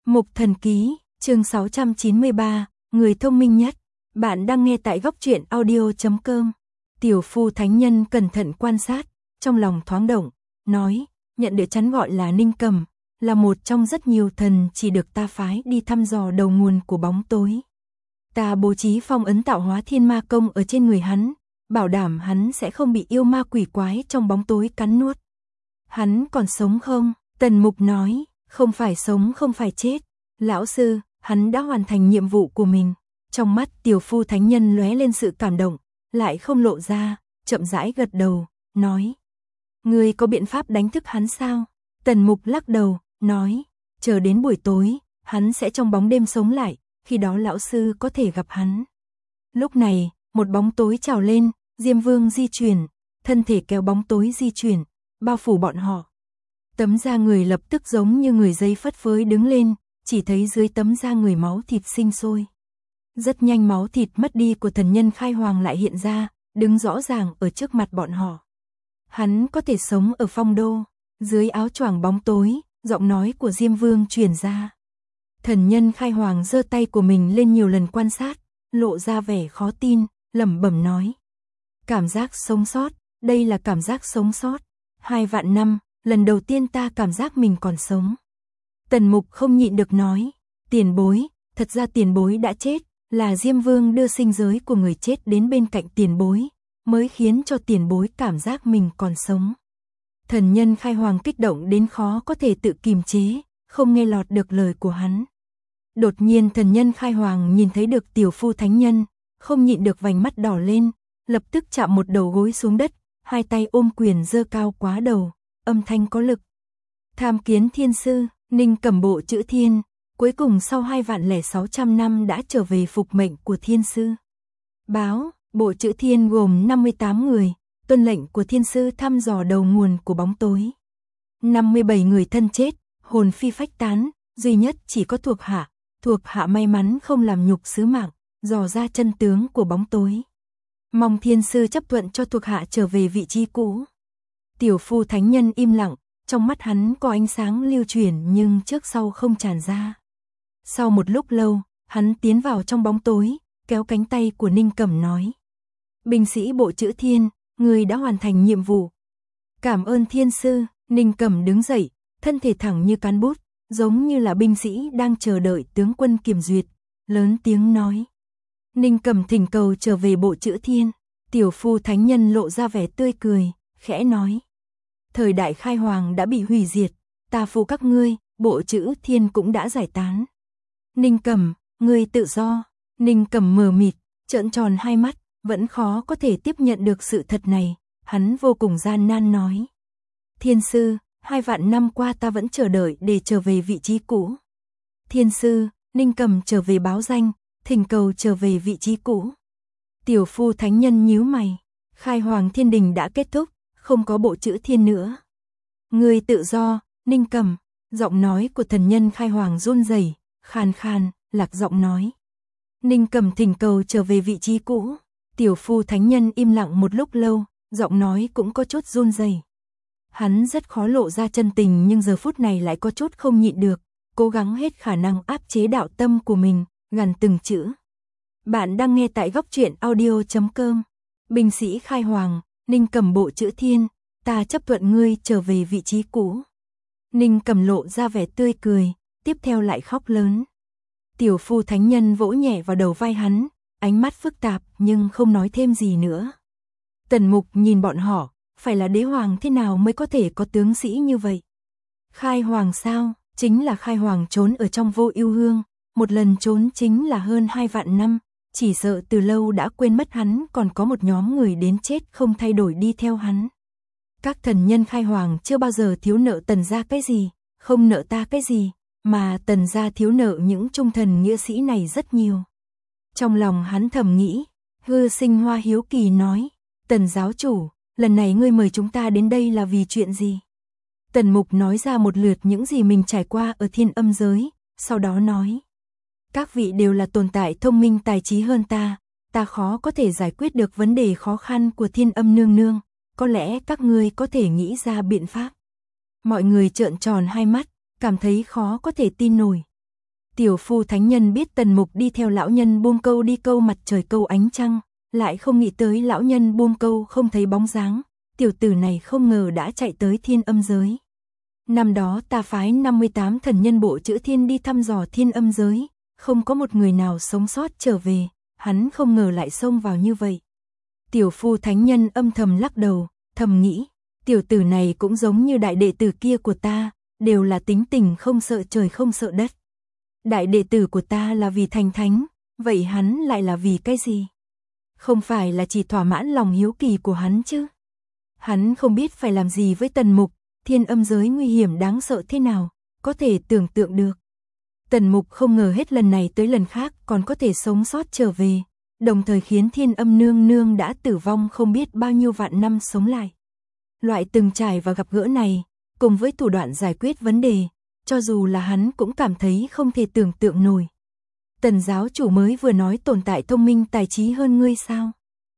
Mục Thần Ký, chương 693, người thông minh nhất. Bạn đang nghe tại góc truyện audio.com. Tiểu phu thánh nhân cẩn thận quan sát, trong lòng thoáng động, nói, nhận được chắn gọi là Ninh Cầm, là một trong rất nhiều thần chỉ được ta phái đi thăm dò đầu nguồn của bóng tối. Ta bố trí phong ấn tạo hóa thiên ma công ở trên người hắn, bảo đảm hắn sẽ không bị yêu ma quỷ quái trong bóng tối cắn nuốt. Hắn còn sống không? Tần Mục nói, không phải sống không phải chết. Lão sư, hắn đã hoàn thành nhiệm vụ của mình. Trong mắt tiểu phu thánh nhân lóe lên sự cảm động, lại không lộ ra, chậm rãi gật đầu, nói. Ngươi có biện pháp đánh thức hắn sao? Tần Mục lắc đầu, nói, chờ đến buổi tối, hắn sẽ trong bóng đêm sống lại, khi đó lão sư có thể gặp hắn. Lúc này, một bóng tối trào lên, Diêm Vương di chuyển, thân thể kéo bóng tối di chuyển, bao phủ bọn họ. Tấm da người lập tức giống như người giấy phất phới đứng lên, chỉ thấy dưới tấm da người máu thịt sinh sôi. Rất nhanh máu thịt mất đi của thần nhân khai hoàng lại hiện ra, đứng rõ ràng ở trước mặt bọn họ. Hắn có thể sống ở phong đô. Dưới áo choàng bóng tối, giọng nói của Diêm Vương truyền ra. Thần nhân khai hoàng giơ tay của mình lên nhiều lần quan sát, lộ ra vẻ khó tin, lẩm bẩm nói. Cảm giác sống sót, đây là cảm giác sống sót. 2 vạn năm, lần đầu tiên ta cảm giác mình còn sống. Tần Mục không nhịn được nói, tiền bối, thật ra tiền bối đã chết, là Diêm Vương đưa sinh giới của người chết đến bên cạnh tiền bối, mới khiến cho tiền bối cảm giác mình còn sống. Thần nhân khai hoàng kích động đến khó có thể tự kiềm chế, không nghe lọt được lời của hắn. Đột nhiên thần nhân khai hoàng nhìn thấy được tiểu phu thánh nhân, không nhịn được vành mắt đỏ lên, lập tức chạm một đầu gối xuống đất, 2 tay ôm quyền giơ cao quá đầu, âm thanh có lực. Tham kiến thiên sư, Ninh Cầm bộ chữ thiên, cuối cùng sau 2.600 năm đã trở về phục mệnh của thiên sư. Báo, bộ chữ thiên gồm 58 người, tuân lệnh của thiên sư thăm dò đầu nguồn của bóng tối. 57 người thân chết, hồn phi phách tán, duy nhất chỉ có thuộc hạ may mắn không làm nhục sứ mạng, dò ra chân tướng của bóng tối. Mong thiên sư chấp thuận cho thuộc hạ trở về vị trí cũ. Tiểu phu thánh nhân im lặng, trong mắt hắn có ánh sáng lưu chuyển nhưng trước sau không tràn ra. Sau một lúc lâu, hắn tiến vào trong bóng tối, kéo cánh tay của Ninh Cẩm nói. Binh sĩ bộ chữ thiên, người đã hoàn thành nhiệm vụ. Cảm ơn thiên sư. Ninh Cẩm đứng dậy, thân thể thẳng như cán bút, giống như là binh sĩ đang chờ đợi tướng quân kiểm duyệt, lớn tiếng nói. Ninh Cẩm thỉnh cầu trở về bộ chữ thiên. Tiểu phu thánh nhân lộ ra vẻ tươi cười, khẽ nói. Thời đại khai hoàng đã bị hủy diệt, ta phụ các ngươi, bộ chữ thiên cũng đã giải tán. Ninh Cẩm, ngươi tự do. Ninh Cẩm mờ mịt, trợn tròn 2 mắt, vẫn khó có thể tiếp nhận được sự thật này, hắn vô cùng gian nan nói. Thiên sư, 2 vạn năm qua ta vẫn chờ đợi để trở về vị trí cũ. Thiên sư, Ninh Cẩm trở về báo danh, thỉnh cầu trở về vị trí cũ. Tiểu phu thánh nhân nhíu mày, khai hoàng thiên đình đã kết thúc, không có bộ chữ thiên nữa. Người tự do, Ninh Cẩm, giọng nói của thần nhân khai hoàng run rẩy, khàn khàn, lạc giọng nói. Ninh Cẩm thỉnh cầu trở về vị trí cũ. Tiểu phu thánh nhân im lặng một lúc lâu, giọng nói cũng có chút run rẩy. Hắn rất khó lộ ra chân tình nhưng giờ phút này lại có chút không nhịn được, cố gắng hết khả năng áp chế đạo tâm của mình, gằn từng chữ. Bạn đang nghe tại góc truyện audio.com. Binh sĩ khai hoàng, Ninh Cẩm bộ chữ thiên, ta chấp thuận ngươi trở về vị trí cũ. Ninh Cẩm lộ ra vẻ tươi cười, tiếp theo lại khóc lớn. Tiểu phu thánh nhân vỗ nhẹ vào đầu vai hắn, ánh mắt phức tạp nhưng không nói thêm gì nữa. Tần Mục nhìn bọn họ, phải là đế hoàng thế nào mới có thể có tướng sĩ như vậy? Khai hoàng sao? Chính là khai hoàng trốn ở trong Vô Ưu Hương, một lần trốn chính là hơn 2 vạn năm, chỉ sợ từ lâu đã quên mất hắn còn có một nhóm người đến chết không thay đổi đi theo hắn. Các thần nhân khai hoàng chưa bao giờ thiếu nợ Tần gia cái gì, không nợ ta cái gì, mà Tần gia thiếu nợ những trung thần nghĩa sĩ này rất nhiều. Trong lòng hắn thầm nghĩ, Hư Sinh Hoa hiếu kỳ nói, Tần giáo chủ, lần này ngươi mời chúng ta đến đây là vì chuyện gì? Tần Mục nói ra một lượt những gì mình trải qua ở thiên âm giới, sau đó nói. Các vị đều là tồn tại thông minh tài trí hơn ta khó có thể giải quyết được vấn đề khó khăn của thiên âm nương nương, có lẽ các ngươi có thể nghĩ ra biện pháp. Mọi người trợn tròn 2 mắt, cảm thấy khó có thể tin nổi. Tiểu phu thánh nhân biết Tần Mục đi theo lão nhân buông câu đi câu mặt trời câu ánh trăng, lại không nghĩ tới lão nhân buông câu không thấy bóng dáng, tiểu tử này không ngờ đã chạy tới thiên âm giới. Năm đó ta phái 58 thần nhân bộ chữ thiên đi thăm dò thiên âm giới, không có một người nào sống sót trở về, hắn không ngờ lại xông vào như vậy. Tiểu phu thánh nhân âm thầm lắc đầu, thầm nghĩ, tiểu tử này cũng giống như đại đệ tử kia của ta, đều là tính tình không sợ trời không sợ đất. Đại đệ tử của ta là vì thành thánh, vậy hắn lại là vì cái gì? Không phải là chỉ thỏa mãn lòng hiếu kỳ của hắn chứ? Hắn không biết phải làm gì với Tần Mục, thiên âm giới nguy hiểm đáng sợ thế nào, có thể tưởng tượng được. Tần Mục không ngờ hết lần này tới lần khác còn có thể sống sót trở về, đồng thời khiến thiên âm nương nương đã tử vong không biết bao nhiêu vạn năm sống lại. Loại từng trải và gặp gỡ này, cùng với thủ đoạn giải quyết vấn đề, cho dù là hắn cũng cảm thấy không thể tưởng tượng nổi. Tần giáo chủ mới vừa nói tồn tại thông minh tài trí hơn ngươi sao?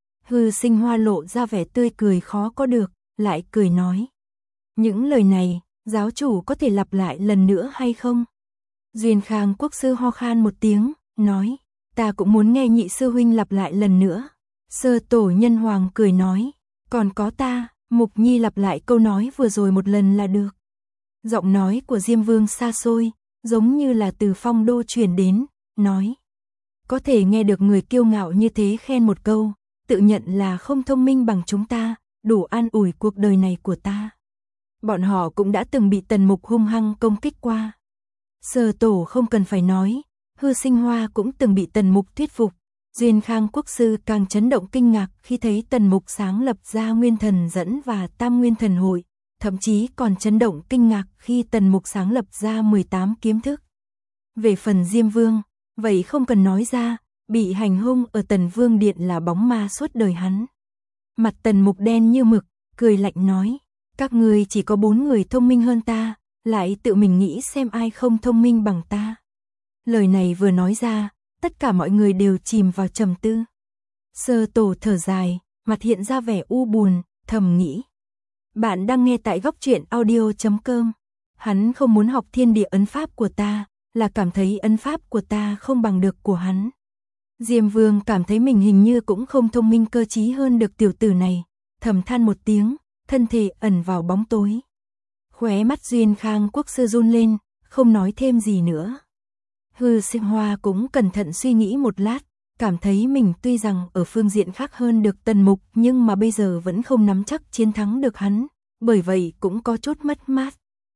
Hư Sinh Hoa lộ ra vẻ tươi cười khó có được, lại cười nói. Những lời này, giáo chủ có thể lặp lại lần nữa hay không? Duyên Khang quốc sư ho khan một tiếng, nói, ta cũng muốn nghe nhị sư huynh lặp lại lần nữa. Sơ tổ nhân hoàng cười nói, còn có ta, Mục Nhi lặp lại câu nói vừa rồi một lần là được. Giọng nói của Diêm Vương xa xôi, giống như là từ phong đô truyền đến, nói. Có thể nghe được người kiêu ngạo như thế khen một câu, tự nhận là không thông minh bằng chúng ta, đủ an ủi cuộc đời này của ta. Bọn họ cũng đã từng bị Tần Mục hung hăng công kích qua. Sơ tổ không cần phải nói, Hư Sinh Hoa cũng từng bị Tần Mục thuyết phục. Duyên Khang quốc sư càng chấn động kinh ngạc khi thấy Tần Mục sáng lập ra Nguyên Thần dẫn và Tam Nguyên Thần hội, thậm chí còn chấn động kinh ngạc khi Tần Mục sáng lập ra 18 kiếm thức. Về phần Diêm Vương, vậy không cần nói ra, bị hành hung ở Tần Vương Điện là bóng ma suốt đời hắn. Mặt Tần Mục đen như mực, cười lạnh nói, các ngươi chỉ có 4 người thông minh hơn ta, lại tự mình nghĩ xem ai không thông minh bằng ta. Lời này vừa nói ra, tất cả mọi người đều chìm vào trầm tư. Sơ tổ thở dài, mặt hiện ra vẻ u buồn, thầm nghĩ. Bạn đang nghe tại góc truyện audio.com. Hắn không muốn học thiên địa ấn pháp của ta, là cảm thấy ấn pháp của ta không bằng được của hắn. Diêm Vương cảm thấy mình hình như cũng không thông minh cơ trí hơn được tiểu tử này, thầm than một tiếng, thân thể ẩn vào bóng tối. Khóe mắt Duyên Khang quốc sư run lên, không nói thêm gì nữa. Hư Sinh Hoa cũng cẩn thận suy nghĩ một lát, cảm thấy mình tuy rằng ở phương diện khác hơn được Tần Mục nhưng mà bây giờ vẫn không nắm chắc chiến thắng được hắn, bởi vậy cũng có chút mất mát.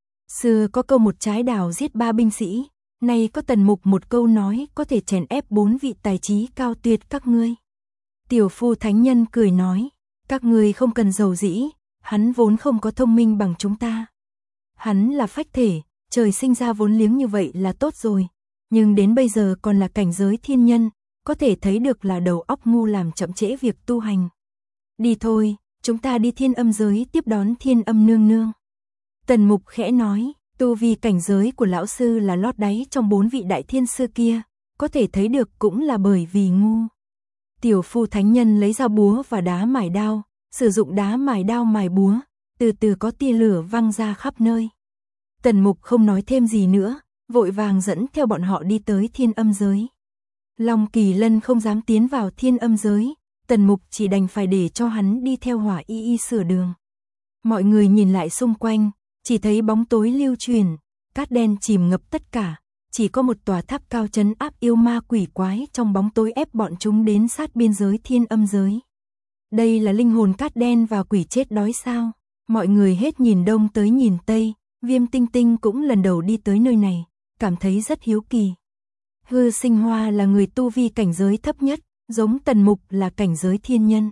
Xưa có câu một trái đào giết 3 binh sĩ, nay có Tần Mục một câu nói có thể chèn ép 4 vị tài trí cao tuyệt các ngươi. Tiểu phu thánh nhân cười nói, các ngươi không cần giàu dĩ, hắn vốn không có thông minh bằng chúng ta. Hắn là phách thể, trời sinh ra vốn liếng như vậy là tốt rồi, nhưng đến bây giờ còn là cảnh giới thiên nhân, có thể thấy được là đầu óc ngu làm chậm trễ việc tu hành. Đi thôi, chúng ta đi thiên âm giới tiếp đón thiên âm nương nương. Tần Mục khẽ nói, tu vi cảnh giới của lão sư là lót đáy trong 4 vị đại thiên sư kia, có thể thấy được cũng là bởi vì ngu. Tiểu phu thánh nhân lấy dao búa và đá mài đao, sử dụng đá mài đao mài búa, từ từ có tia lửa văng ra khắp nơi. Tần Mục không nói thêm gì nữa, vội vàng dẫn theo bọn họ đi tới thiên âm giới. Long Kỳ Lân không dám tiến vào thiên âm giới, Tần Mục chỉ đành phải để cho hắn đi theo Hỏa Y Y sửa đường. Mọi người nhìn lại xung quanh, chỉ thấy bóng tối lưu truyền, cát đen chìm ngập tất cả, chỉ có một tòa tháp cao trấn áp yêu ma quỷ quái trong bóng tối ép bọn chúng đến sát biên giới thiên âm giới. Đây là linh hồn cát đen và quỷ chết đói sao? Mọi người hết nhìn đông tới nhìn tây, Viêm Tinh Tinh cũng lần đầu đi tới nơi này, cảm thấy rất hiếu kỳ. Hư Sinh Hoa là người tu vi cảnh giới thấp nhất, giống Tần Mục là cảnh giới thiên nhân.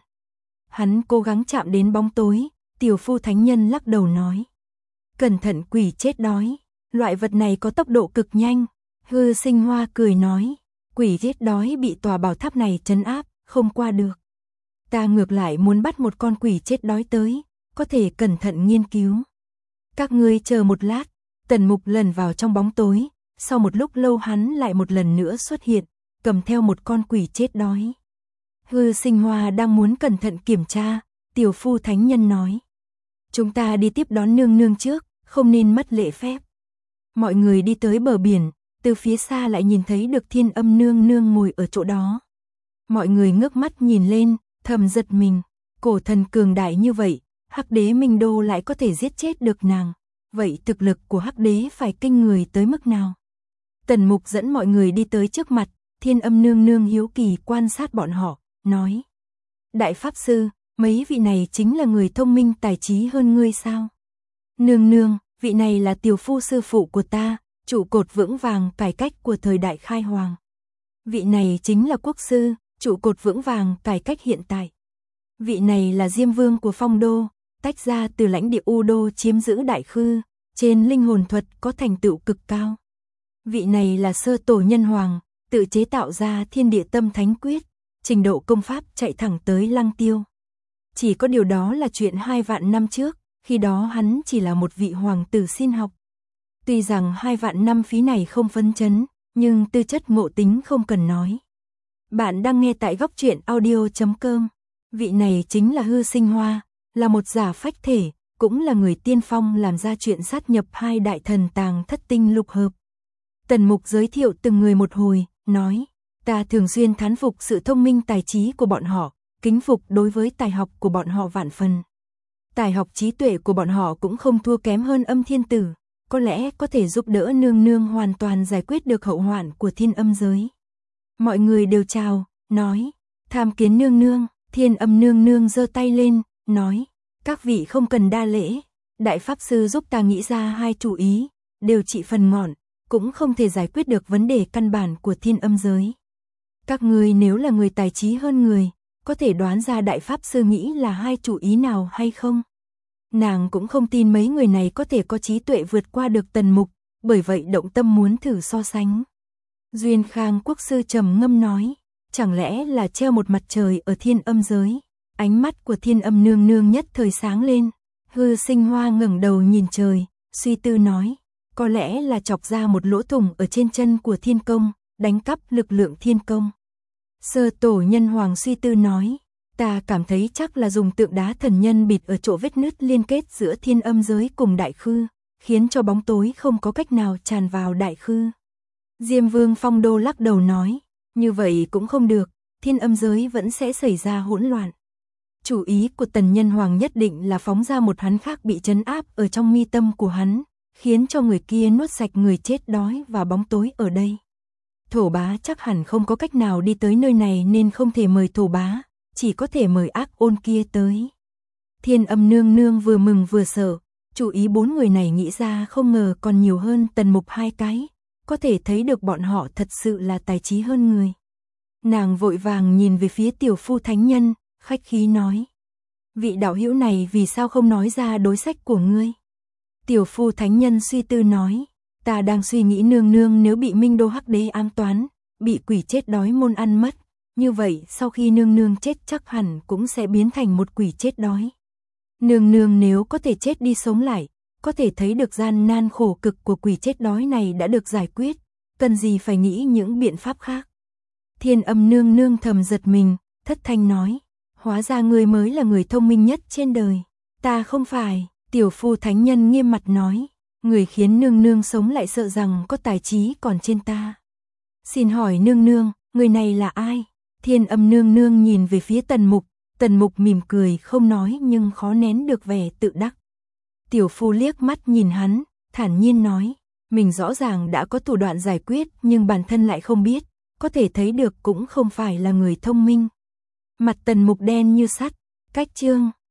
Hắn cố gắng chạm đến bóng tối, tiểu phu thánh nhân lắc đầu nói. Cẩn thận quỷ chết đói, loại vật này có tốc độ cực nhanh. Hư Sinh Hoa cười nói, quỷ chết đói bị tòa bảo tháp này trấn áp, không qua được. Ta ngược lại muốn bắt một con quỷ chết đói tới, có thể cẩn thận nghiên cứu. Các ngươi chờ một lát, Tần Mục lần vào trong bóng tối, sau một lúc lâu hắn lại một lần nữa xuất hiện, cầm theo một con quỷ chết đói. Hư Sinh Hoa đang muốn cẩn thận kiểm tra, tiểu phu thánh nhân nói. Chúng ta đi tiếp đón nương nương trước, không nên mất lễ phép. Mọi người đi tới bờ biển, từ phía xa lại nhìn thấy được Thiên Âm nương nương ngồi ở chỗ đó. Mọi người ngước mắt nhìn lên, thầm giật mình, cổ thần cường đại như vậy, Hắc đế Minh Đô lại có thể giết chết được nàng. Vậy thực lực của Hắc đế phải kinh người tới mức nào? Tần Mục dẫn mọi người đi tới trước mặt, Thiên Âm nương nương hiếu kỳ quan sát bọn họ, nói: Đại Pháp Sư, mấy vị này chính là người thông minh tài trí hơn ngươi sao? Nương nương, vị này là tiểu phu sư phụ của ta, trụ cột vững vàng cải cách của thời đại khai hoàng. Vị này chính là quốc sư, trụ cột vững vàng cải cách hiện tại. Vị này là Diêm Vương của Phong Đô, tách ra từ lãnh địa U Đô chiếm giữ Đại Khư, trên linh hồn thuật có thành tựu cực cao. Vị này là Sơ Tổ Nhân Hoàng, tự chế tạo ra Thiên Địa Tâm Thánh Quyết, trình độ công pháp chạy thẳng tới Lăng Tiêu. Chỉ có điều đó là chuyện 2 vạn năm trước, khi đó hắn chỉ là một vị hoàng tử xin học. Tuy rằng 2 vạn năm phí này không phấn chấn, nhưng tư chất ngộ tính không cần nói. Bạn đang nghe tại góc truyện audio.com. Vị này chính là Hư Sinh Hoa, là một giả phách thể, cũng là người tiên phong làm ra chuyện sát nhập 2 đại thần tàng thất tinh lục hợp. Tần Mục giới thiệu từng người một hồi, nói: Ta thường xuyên thán phục sự thông minh tài trí của bọn họ, kính phục đối với tài học của bọn họ vạn phần. Tài học trí tuệ của bọn họ cũng không thua kém hơn Âm Thiên Tử, có lẽ có thể giúp đỡ nương nương hoàn toàn giải quyết được hậu hoạn của Thiên Âm giới. Mọi người đều chào, nói: Tham kiến nương nương. Thiên Âm nương nương giơ tay lên, nói: Các vị không cần đa lễ, Đại Pháp Sư giúp ta nghĩ ra 2 chủ ý, đều trị phần ngọn, cũng không thể giải quyết được vấn đề căn bản của Thiên Âm giới. Các ngươi nếu là người tài trí hơn người, có thể đoán ra Đại Pháp Sư nghĩ là 2 chủ ý nào hay không? Nàng cũng không tin mấy người này có thể có trí tuệ vượt qua được Tần Mục, bởi vậy động tâm muốn thử so sánh. Duyên Khang Quốc sư trầm ngâm nói: Chẳng lẽ là treo một mặt trời ở Thiên Âm giới? Ánh mắt của Thiên Âm nương nương nhất thời sáng lên. Hư Sinh Hoa ngẩng đầu nhìn trời, suy tư nói: Có lẽ là chọc ra một lỗ thủng ở trên chân của Thiên Công, đánh cắp lực lượng Thiên Công. Sơ Tổ Nhân Hoàng suy tư nói: Ta cảm thấy chắc là dùng tượng đá thần nhân bịt ở chỗ vết nứt liên kết giữa Thiên Âm giới cùng Đại Khư, khiến cho bóng tối không có cách nào tràn vào Đại Khư. Diêm Vương Phong Đô lắc đầu nói: Như vậy cũng không được, Thiên Âm giới vẫn sẽ xảy ra hỗn loạn. Chủ ý của Tần Nhân Hoàng nhất định là phóng ra một hắn khác bị trấn áp ở trong mi tâm của hắn, khiến cho người kia nuốt sạch người chết đói và bóng tối ở đây. Thổ Bá chắc hẳn không có cách nào đi tới nơi này nên không thể mời Thổ Bá, chỉ có thể mời Ác Ôn kia tới. Thiên Âm nương nương vừa mừng vừa sợ, chủ ý 4 người này nghĩ ra không ngờ còn nhiều hơn Tần Mục 2 cái, có thể thấy được bọn họ thật sự là tài trí hơn người. Nàng vội vàng nhìn về phía tiểu phu thánh nhân, khách khí nói: Vị đạo hữu này vì sao không nói ra đối sách của ngươi? Tiểu phu thánh nhân suy tư nói: Ta đang suy nghĩ nương nương nếu bị Minh Đô Hắc đế ám toán, bị quỷ chết đói môn ăn mất, như vậy sau khi nương nương chết chắc hẳn cũng sẽ biến thành một quỷ chết đói. Nương nương nếu có thể chết đi sống lại, có thể thấy được gian nan khổ cực của quỷ chết đói này đã được giải quyết, cần gì phải nghĩ những biện pháp khác. Thiên Âm nương nương thầm giật mình, thất thanh nói: Hóa ra ngươi mới là người thông minh nhất trên đời. Ta không phải. Tiểu phu thánh nhân nghiêm mặt nói: Người khiến nương nương sống lại sợ rằng có tài trí còn trên ta. Xin hỏi nương nương, người này là ai? Thiên Âm nương nương nhìn về phía Tần Mục mỉm cười không nói nhưng khó nén được vẻ tự đắc. Tiểu phu liếc mắt nhìn hắn, thản nhiên nói: Mình rõ ràng đã có thủ đoạn giải quyết nhưng bản thân lại không biết, có thể thấy được cũng không phải là người thông minh. Mặt Tần Mục đen như sắt, cách chương.